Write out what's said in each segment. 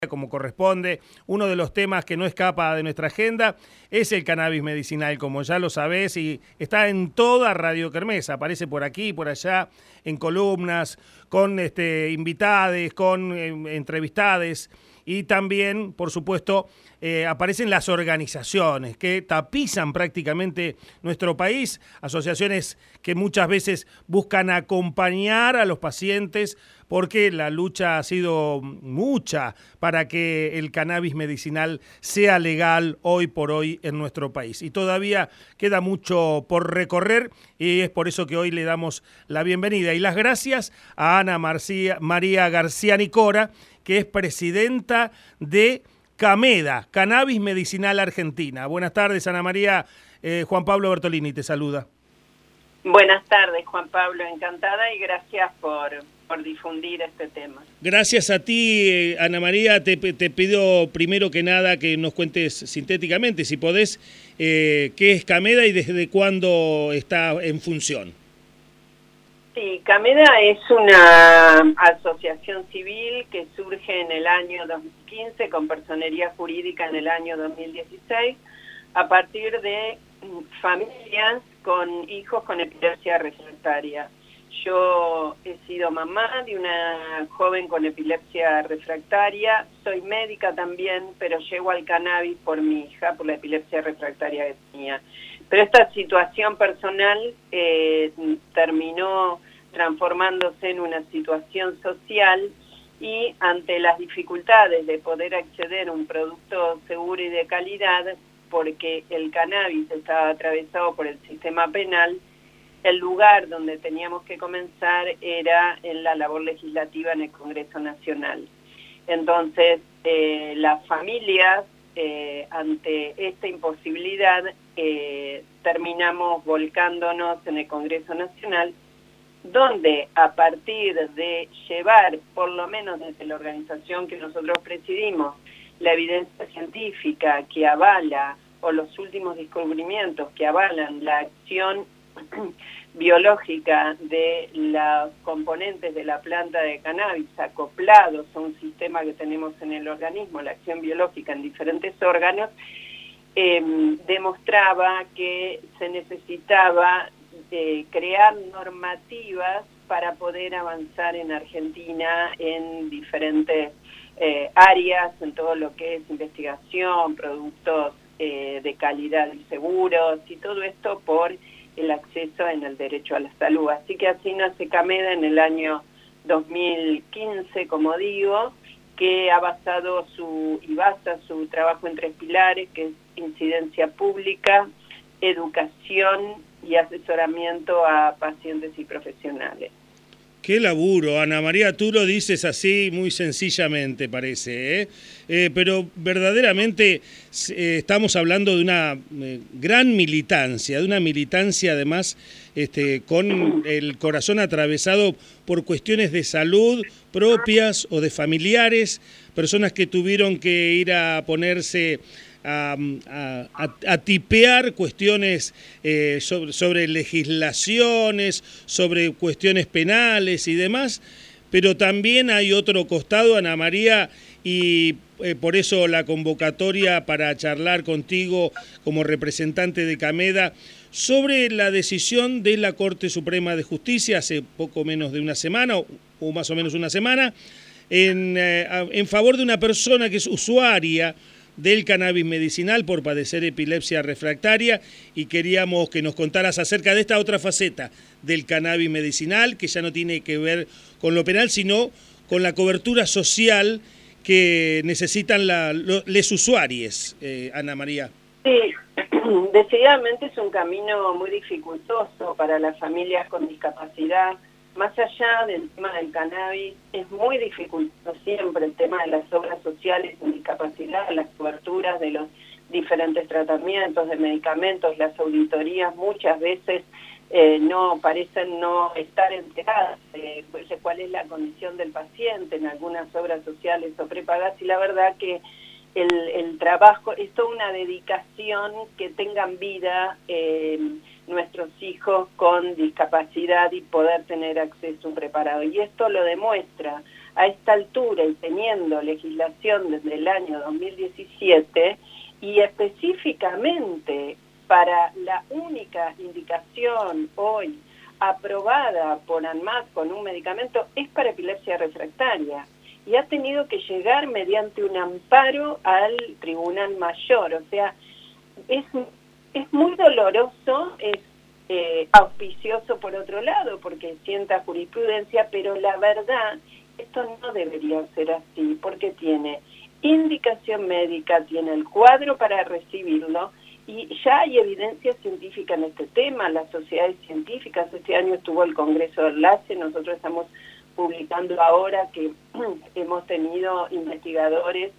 como corresponde. Uno de los temas que no escapa de nuestra agenda es el cannabis medicinal, como ya lo sabés, y está en toda Radio Kermés. Aparece por aquí y por allá en columnas, con invitades, con entrevistades, y también, por supuesto, aparecen las organizaciones que tapizan prácticamente nuestro país, asociaciones que muchas veces buscan acompañar a los pacientes, porque la lucha ha sido mucha para que el cannabis medicinal sea legal hoy por hoy en nuestro país. Y todavía queda mucho por recorrer, y es por eso que hoy le damos la bienvenida y las gracias a Ana María García Nicora, que es presidenta de CAMEDA, Cannabis Medicinal Argentina. Buenas tardes, Ana María. Juan Pablo Bertolini te saluda. Buenas tardes, Juan Pablo, encantada y gracias por difundir este tema. Gracias a ti, Ana María. Te pido primero que nada que nos cuentes sintéticamente, si podés, qué es CAMEDA y desde cuándo está en función. Sí, CAMEDA es una asociación civil que surge en el año 2015 con personería jurídica en el año 2016 a partir de familias con hijos con epilepsia refractaria. Yo he sido mamá de una joven con epilepsia refractaria, soy médica también, pero llego al cannabis por mi hija, por la epilepsia refractaria que tenía. Pero esta situación personal terminó transformándose en una situación social y ante las dificultades de poder acceder a un producto seguro y de calidad, porque el cannabis estaba atravesado por el sistema penal, el lugar donde teníamos que comenzar era en la labor legislativa en el Congreso Nacional. Entonces, las familias, ante esta imposibilidad, terminamos volcándonos en el Congreso Nacional, donde a partir de llevar, por lo menos desde la organización que nosotros presidimos, la evidencia científica que avala, o los últimos descubrimientos que avalan la acción biológica de los componentes de la planta de cannabis acoplados a un sistema que tenemos en el organismo, la acción biológica en diferentes órganos, demostraba que se necesitaba crear normativas para poder avanzar en Argentina en diferentes áreas, en todo lo que es investigación, productos de calidad y seguros, y todo esto por el acceso en el derecho a la salud. Así que así nace CAMEDA en el año 2015, como digo, que ha basado y basa su trabajo en 3 pilares, que es incidencia pública, educación y asesoramiento a pacientes y profesionales. Qué laburo, Ana María, tú lo dices así muy sencillamente, parece, pero verdaderamente estamos hablando de una gran militancia, de una militancia además con el corazón atravesado por cuestiones de salud propias o de familiares, personas que tuvieron que ir a ponerse a tipear cuestiones sobre legislaciones, sobre cuestiones penales y demás, pero también hay otro costado, Ana María, y por eso la convocatoria para charlar contigo como representante de CAMEDA sobre la decisión de la Corte Suprema de Justicia hace poco menos de una semana, o más o menos una semana, en favor de una persona que es usuaria del cannabis medicinal por padecer epilepsia refractaria, y queríamos que nos contaras acerca de esta otra faceta del cannabis medicinal, que ya no tiene que ver con lo penal, sino con la cobertura social que necesitan les usuarios, Ana María. Sí, decididamente es un camino muy dificultoso para las familias con discapacidad. Más allá del tema del cannabis, es muy dificultoso siempre el tema de las obras sociales en discapacidad, las coberturas de los diferentes tratamientos, de medicamentos, las auditorías muchas veces parecen no estar enteradas de cuál es la condición del paciente en algunas obras sociales o prepagas, y la verdad que el trabajo es toda una dedicación que tengan vida nuestros hijos con discapacidad y poder tener acceso a un preparado. Y esto lo demuestra a esta altura y teniendo legislación desde el año 2017 y específicamente para la única indicación hoy aprobada por ANMAT con un medicamento es para epilepsia refractaria y ha tenido que llegar mediante un amparo al Tribunal Mayor, o sea, es muy doloroso, es auspicioso por otro lado porque sienta jurisprudencia, pero la verdad, esto no debería ser así porque tiene indicación médica, tiene el cuadro para recibirlo y ya hay evidencia científica en este tema, las sociedades científicas, este año estuvo el Congreso del LACE, nosotros estamos publicando ahora que hemos tenido investigadores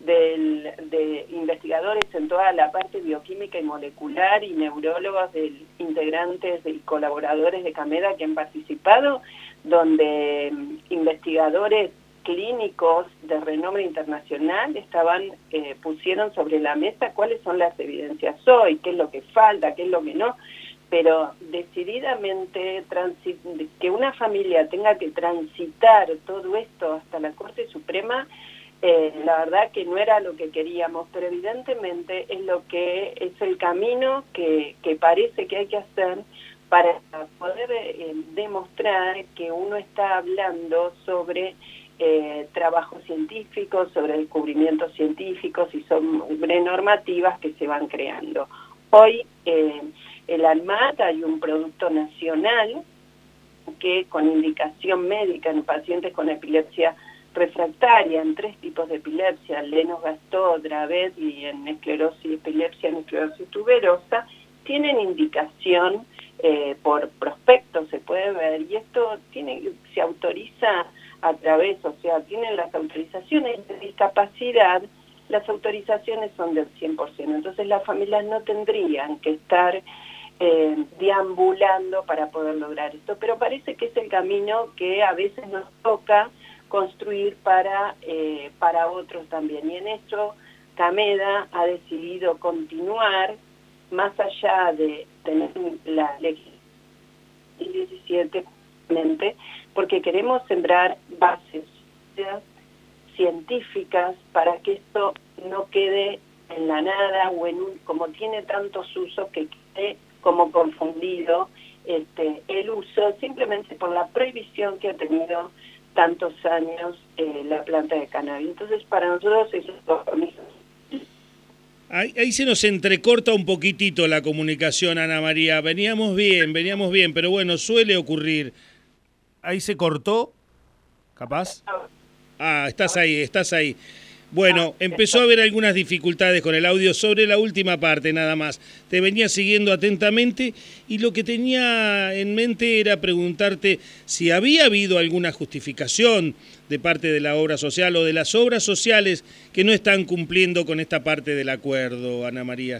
investigadores en toda la parte bioquímica y molecular y neurólogos integrantes y colaboradores de CAMEDA que han participado, donde investigadores clínicos de renombre internacional pusieron sobre la mesa cuáles son las evidencias hoy, qué es lo que falta, qué es lo que no, pero decididamente que una familia tenga que transitar todo esto hasta la Corte Suprema, la verdad que no era lo que queríamos, pero evidentemente es el camino que parece que hay que hacer para poder demostrar que uno está hablando sobre trabajos científicos, sobre descubrimientos científicos y sobre normativas que se van creando. Hoy el ANMAT hay un producto nacional que con indicación médica en pacientes con epilepsia refractaria, en 3 tipos de epilepsia, Lennox-Gastaut, Dravet y en epilepsia en esclerosis tuberosa, tienen indicación por prospecto, se puede ver, y esto se autoriza a través, o sea, tienen las autorizaciones de discapacidad, las autorizaciones son del 100%, entonces las familias no tendrían que estar deambulando para poder lograr esto, pero parece que es el camino que a veces nos toca construir para otros también. Y en esto CAMEDA ha decidido continuar, más allá de tener la ley 17, porque queremos sembrar bases científicas para que esto no quede en la nada o como tiene tantos usos que quede como confundido el uso simplemente por la prohibición que ha tenido tantos años la planta de cannabis. Entonces, para nosotros eso es compromiso. Ahí se nos entrecorta un poquitito la comunicación, Ana María. Veníamos bien, pero bueno, suele ocurrir. ¿Ahí se cortó? ¿Capaz? Estás ahí. Bueno, empezó a haber algunas dificultades con el audio sobre la última parte nada más. Te venía siguiendo atentamente y lo que tenía en mente era preguntarte si había habido alguna justificación de parte de la obra social o de las obras sociales que no están cumpliendo con esta parte del acuerdo, Ana María.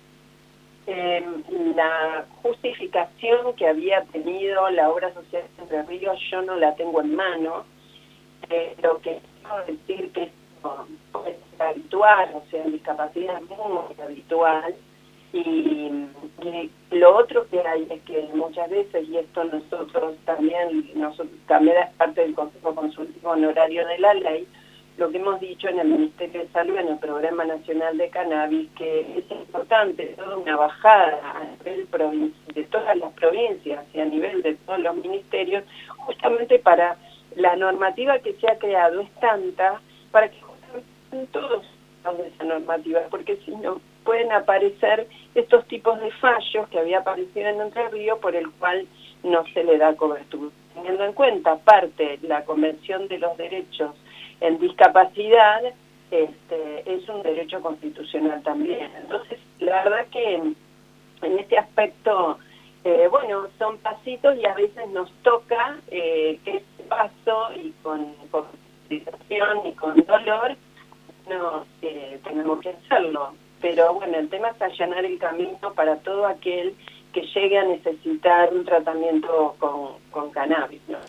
La justificación que había tenido la obra social de Entre Ríos yo no la tengo en mano. Lo que quiero decir que es habitual, o sea, en discapacidad es muy habitual, y lo otro que hay es que muchas veces, y esto nosotros también es parte del Consejo Consultivo Honorario de la Ley, lo que hemos dicho en el Ministerio de Salud, en el Programa Nacional de Cannabis, que es importante toda una bajada a nivel de todas las provincias y a nivel de todos los ministerios, justamente para la normativa que se ha creado es tanta, para que todos de esa normativa, porque si no pueden aparecer estos tipos de fallos que había aparecido en Entre Ríos por el cual no se le da cobertura. Teniendo en cuenta, aparte, la Convención de los Derechos en Discapacidad es un derecho constitucional también. Entonces, la verdad que en este aspecto, bueno, son pasitos y a veces nos toca que este paso y con situación y con dolor no tenemos que hacerlo, pero bueno, el tema es allanar el camino para todo aquel que llegue a necesitar un tratamiento con cannabis, ¿no?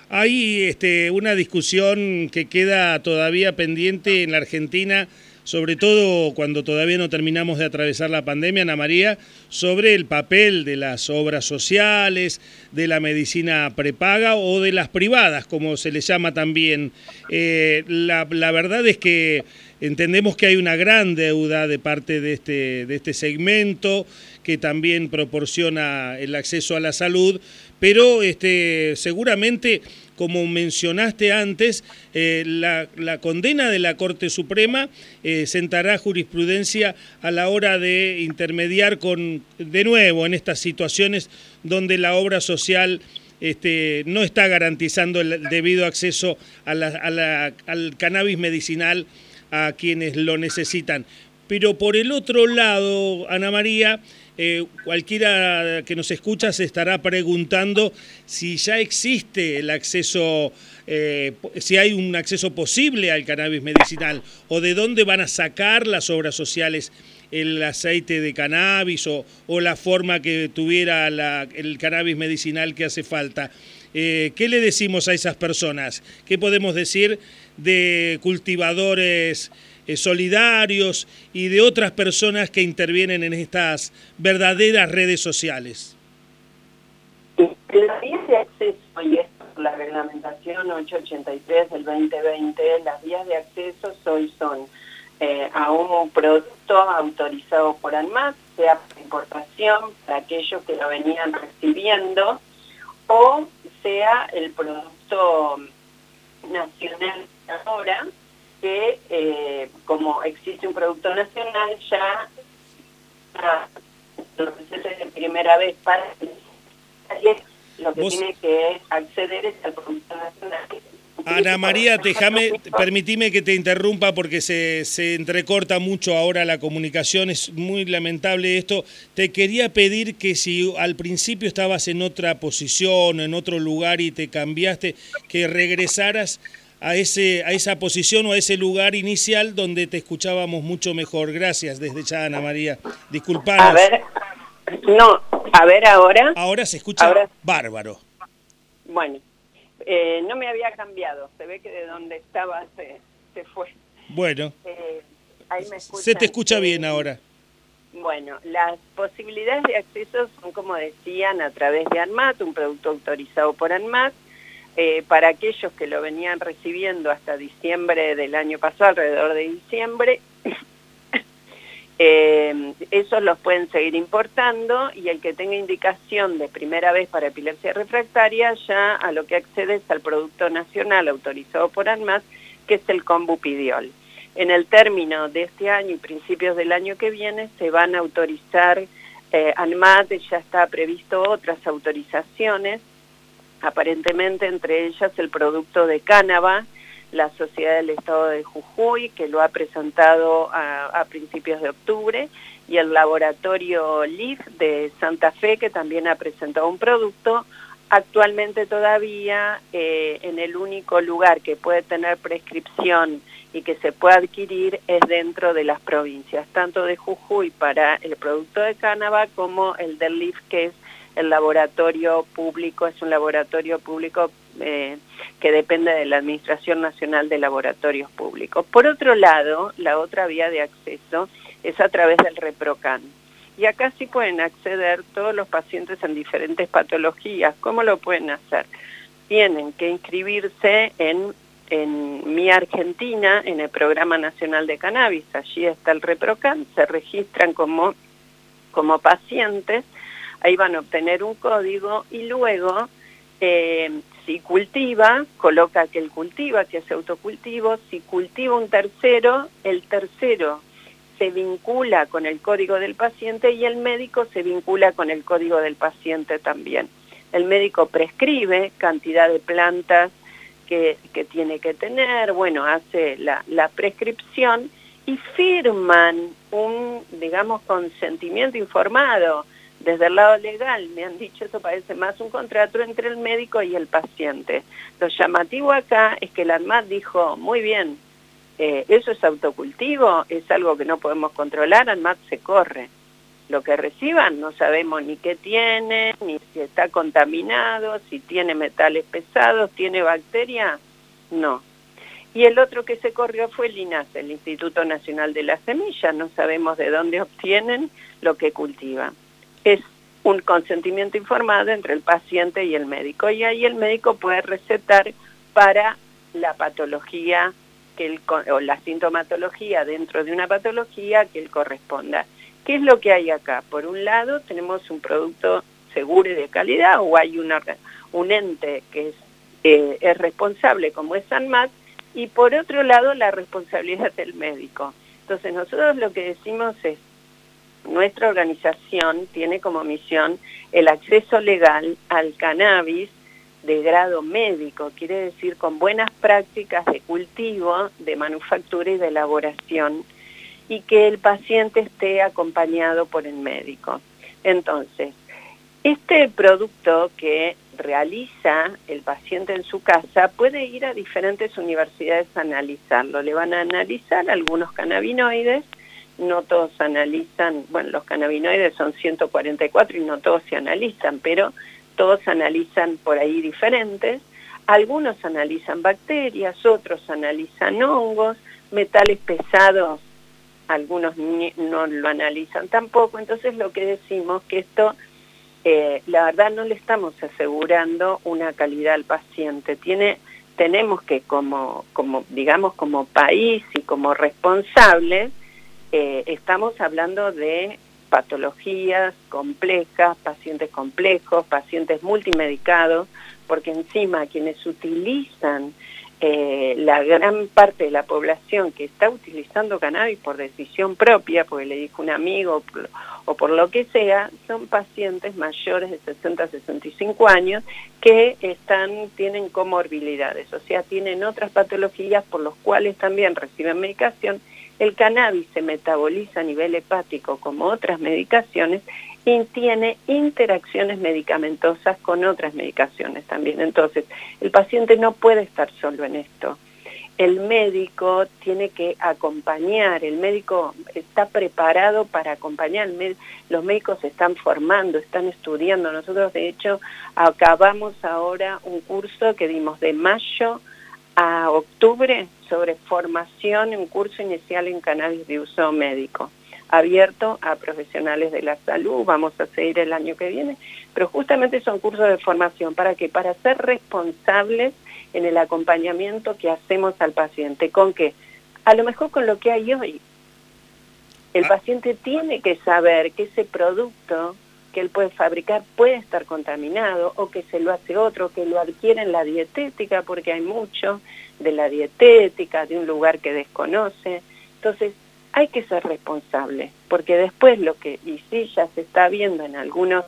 Hay una discusión que queda todavía pendiente en la Argentina, sobre todo cuando todavía no terminamos de atravesar la pandemia, Ana María, sobre el papel de las obras sociales, de la medicina prepaga o de las privadas, como se les llama también. La verdad es que entendemos que hay una gran deuda de parte de este segmento que también proporciona el acceso a la salud, pero seguramente, como mencionaste antes, la condena de la Corte Suprema sentará jurisprudencia a la hora de intermediar de nuevo en estas situaciones donde la obra social no está garantizando el debido acceso al cannabis medicinal a quienes lo necesitan. Pero por el otro lado, Ana María, cualquiera que nos escucha se estará preguntando si ya existe el acceso, si hay un acceso posible al cannabis medicinal, o de dónde van a sacar las obras sociales el aceite de cannabis o la forma que tuviera el cannabis medicinal que hace falta. ¿Qué le decimos a esas personas? ¿Qué podemos decir de cultivadores solidarios y de otras personas que intervienen en estas verdaderas redes sociales? Las vías de acceso, y esto es la reglamentación 883 del 2020, las vías de acceso hoy son a un producto autorizado por ANMAT, sea por importación, para aquellos que lo venían recibiendo, o sea el producto nacional ahora, que como existe un producto nacional, ya lo que se hace de primera vez para lo que tiene que acceder es al producto nacional. Ana María, permitime que te interrumpa porque se entrecorta mucho ahora la comunicación, es muy lamentable esto. Te quería pedir que si al principio estabas en otra posición, en otro lugar y te cambiaste, que regresaras a esa posición o a ese lugar inicial donde te escuchábamos mucho mejor. Gracias desde ya, Ana María. Disculpanos. A ver ahora. Ahora se escucha bárbaro. Bueno. No me había cambiado, se ve que de donde estaba se fue. Bueno, ahí me escuchan. Se te escucha bien ahora. Bueno, las posibilidades de acceso son, como decían, a través de ANMAT, un producto autorizado por ANMAT, para aquellos que lo venían recibiendo hasta diciembre del año pasado, alrededor de diciembre. Esos los pueden seguir importando, y el que tenga indicación de primera vez para epilepsia refractaria ya a lo que accede es al producto nacional autorizado por ANMAT, que es el Combupidiol. En el término de este año y principios del año que viene se van a autorizar, ANMAT ya está previsto otras autorizaciones, aparentemente entre ellas el producto de Cánaba, la Sociedad del Estado de Jujuy, que lo ha presentado a principios de octubre, y el laboratorio LIF de Santa Fe, que también ha presentado un producto. Actualmente todavía en el único lugar que puede tener prescripción y que se puede adquirir es dentro de las provincias, tanto de Jujuy para el producto de Cánaba como el del LIF, que es el laboratorio público, es un laboratorio público que depende de la Administración Nacional de Laboratorios Públicos. Por otro lado, la otra vía de acceso es a través del ReproCan. Y acá sí pueden acceder todos los pacientes en diferentes patologías. ¿Cómo lo pueden hacer? Tienen que inscribirse en Mi Argentina, en el Programa Nacional de Cannabis. Allí está el ReproCan, se registran como pacientes, ahí van a obtener un código y luego, si cultiva, coloca que él cultiva, que hace autocultivo. Si cultiva un tercero, el tercero se vincula con el código del paciente y el médico se vincula con el código del paciente también. El médico prescribe cantidad de plantas que tiene que tener, bueno, hace la prescripción y firman un, digamos, consentimiento informado. Desde el lado legal me han dicho, eso parece más un contrato entre el médico y el paciente. Lo llamativo acá es que la ANMAT dijo, muy bien, eso es autocultivo, es algo que no podemos controlar, ANMAT se corre. lo que reciban no sabemos ni qué tiene, ni si está contaminado, si tiene metales pesados, tiene bacterias, no. Y el otro que se corrió fue el INASE, el Instituto Nacional de la Semilla, no sabemos de dónde obtienen lo que cultivan. Es un consentimiento informado entre el paciente y el médico, y ahí el médico puede recetar para la patología o la sintomatología dentro de una patología que él corresponda. ¿Qué es lo que hay acá? Por un lado tenemos un producto seguro y de calidad, o hay un ente que es responsable como es SANMAT, y por otro lado la responsabilidad del médico. Entonces nosotros lo que decimos es, nuestra organización tiene como misión el acceso legal al cannabis de grado médico, quiere decir con buenas prácticas de cultivo, de manufactura y de elaboración, y que el paciente esté acompañado por el médico. Entonces, este producto que realiza el paciente en su casa puede ir a diferentes universidades a analizarlo. Le van a analizar algunos cannabinoides, no todos analizan, bueno, los cannabinoides son 144 y no todos se analizan, pero todos analizan por ahí diferentes. Algunos analizan bacterias, otros analizan hongos, metales pesados, algunos no lo analizan tampoco. Entonces lo que decimos que esto, la verdad no le estamos asegurando una calidad al paciente. Tenemos que digamos como país y como responsables, estamos hablando de patologías complejas, pacientes complejos, pacientes multimedicados, porque encima quienes utilizan, la gran parte de la población que está utilizando cannabis por decisión propia, porque le dijo un amigo o por lo que sea, son pacientes mayores de 60 65 años que tienen comorbilidades, o sea, tienen otras patologías por las cuales también reciben medicación. El cannabis se metaboliza a nivel hepático como otras medicaciones y tiene interacciones medicamentosas con otras medicaciones también. Entonces, el paciente no puede estar solo en esto. El médico tiene que acompañar, el médico está preparado para acompañar, los médicos se están formando, están estudiando. Nosotros, de hecho, acabamos ahora un curso que dimos de mayo a octubre sobre formación, un curso inicial en cannabis de uso médico, abierto a profesionales de la salud. Vamos a seguir el año que viene, pero justamente son cursos de formación. ¿Para qué? Para ser responsables en el acompañamiento que hacemos al paciente. ¿Con qué? A lo mejor con lo que hay hoy. El paciente tiene que saber que ese producto que él puede fabricar puede estar contaminado, o que se lo hace otro, que lo adquiere en la dietética, porque hay mucho de la dietética, de un lugar que desconoce. Entonces, hay que ser responsable, porque después y sí ya se está viendo en algunos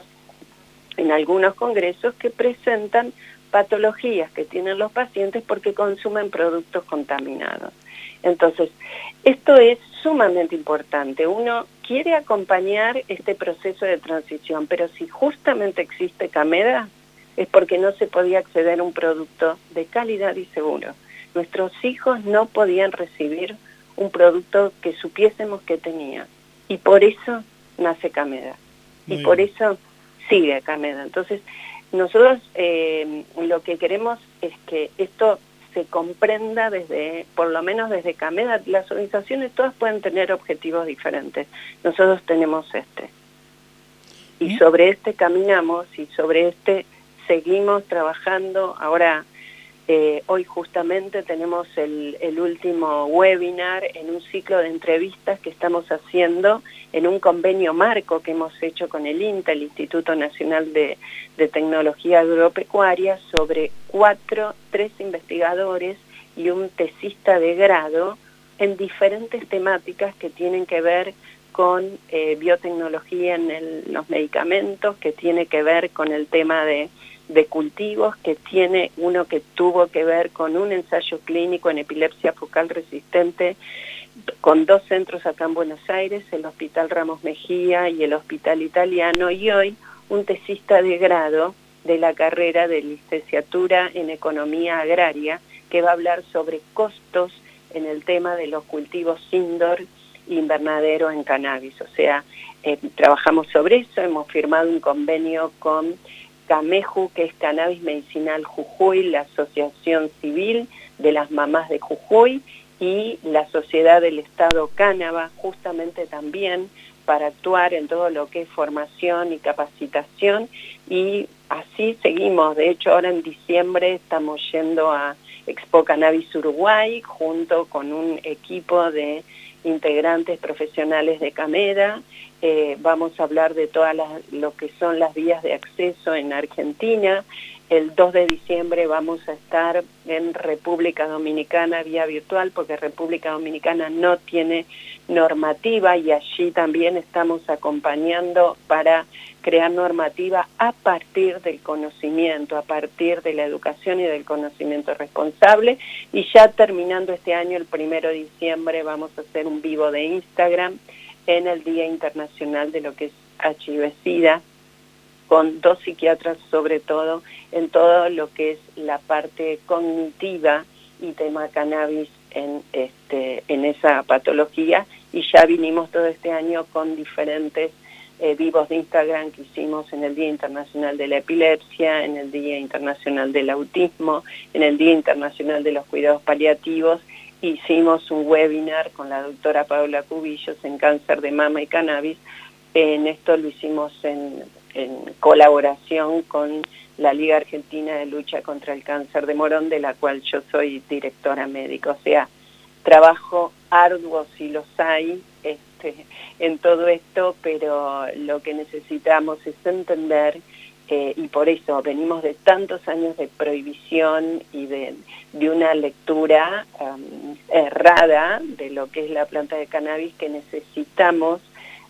congresos que presentan patologías que tienen los pacientes porque consumen productos contaminados. Entonces, esto es sumamente importante. Uno quiere acompañar este proceso de transición, pero si justamente existe Cameda, es porque no se podía acceder a un producto de calidad y seguro. Nuestros hijos no podían recibir un producto que supiésemos que tenía, y por eso nace Cameda, y por eso sigue Cameda. Entonces, nosotros lo que queremos es que esto se comprenda por lo menos desde Cameda. Las organizaciones todas pueden tener objetivos diferentes, nosotros tenemos y sobre caminamos, y sobre seguimos trabajando. Ahora, hoy justamente tenemos el último webinar en un ciclo de entrevistas que estamos haciendo en un convenio marco que hemos hecho con el INTA, el Instituto Nacional de Tecnología Agropecuaria, sobre 3 investigadores y un tesista de grado en diferentes temáticas que tienen que ver con biotecnología en los medicamentos, que tiene que ver con el tema de cultivos, que tiene uno que tuvo que ver con un ensayo clínico en epilepsia focal resistente con 2 centros acá en Buenos Aires, el Hospital Ramos Mejía y el Hospital Italiano, y hoy un tesista de grado de la carrera de licenciatura en Economía Agraria, que va a hablar sobre costos en el tema de los cultivos indoor invernadero en cannabis. O sea, trabajamos sobre eso, hemos firmado un convenio con CAMEJU, que es Cannabis Medicinal Jujuy, la Asociación Civil de las Mamás de Jujuy, y la Sociedad del Estado Cánnaba, justamente también para actuar en todo lo que es formación y capacitación, y así seguimos. De hecho, ahora en diciembre estamos yendo a Expo Cannabis Uruguay junto con un equipo de integrantes profesionales de CAMEDA. Vamos a hablar de todas lo que son las vías de acceso en Argentina. El 2 de diciembre vamos a estar en República Dominicana vía virtual, porque República Dominicana no tiene normativa, y allí también estamos acompañando para crear normativa a partir del conocimiento, a partir de la educación y del conocimiento responsable. Y ya terminando este año, el 1 de diciembre, vamos a hacer un vivo de Instagram en el Día Internacional de lo que es HIV-Sida, con 2 psiquiatras, sobre todo en todo lo que es la parte cognitiva y tema cannabis en esa patología. Y ya vinimos todo este año con diferentes vivos de Instagram que hicimos en el Día Internacional de la Epilepsia, en el Día Internacional del Autismo, en el Día Internacional de los Cuidados Paliativos. Hicimos un webinar con la doctora Paula Cubillos en cáncer de mama y cannabis. En esto lo hicimos en colaboración con la Liga Argentina de Lucha contra el Cáncer de Morón, de la cual yo soy directora médica. O sea, trabajo arduo si los hay en todo esto, pero lo que necesitamos es entender, y por eso venimos de tantos años de prohibición y de una lectura errada de lo que es la planta de cannabis, que necesitamos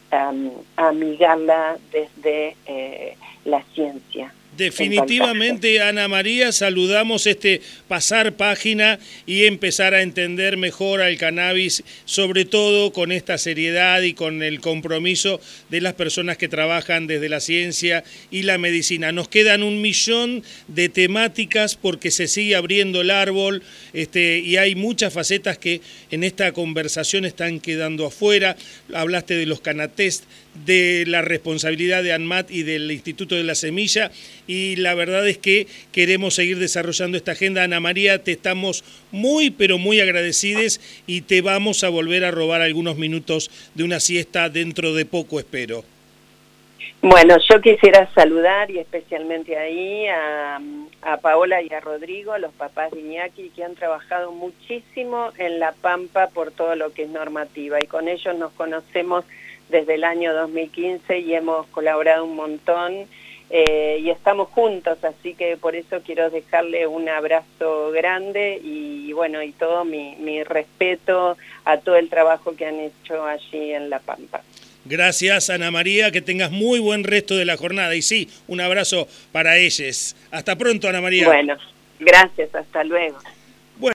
amigarla desde la ciencia. Definitivamente, Ana María, saludamos pasar página y empezar a entender mejor al cannabis, sobre todo con esta seriedad y con el compromiso de las personas que trabajan desde la ciencia y la medicina. Nos quedan 1.000.000 de temáticas porque se sigue abriendo el árbol, y hay muchas facetas que en esta conversación están quedando afuera. Hablaste de los Canatest, de la responsabilidad de ANMAT y del Instituto de la Semilla, y la verdad es que queremos seguir desarrollando esta agenda. Ana María, te estamos muy, pero muy agradecidos, y te vamos a volver a robar algunos minutos de una siesta dentro de poco, espero. Bueno, yo quisiera saludar, y especialmente ahí a Paola y a Rodrigo, los papás de Iñaki, que han trabajado muchísimo en La Pampa por todo lo que es normativa, y con ellos nos conocemos desde el año 2015 y hemos colaborado un montón, y estamos juntos, así que por eso quiero dejarle un abrazo grande y bueno, y todo mi respeto a todo el trabajo que han hecho allí en La Pampa. Gracias, Ana María, que tengas muy buen resto de la jornada, y sí, un abrazo para ellos. Hasta pronto, Ana María. Bueno, gracias, hasta luego.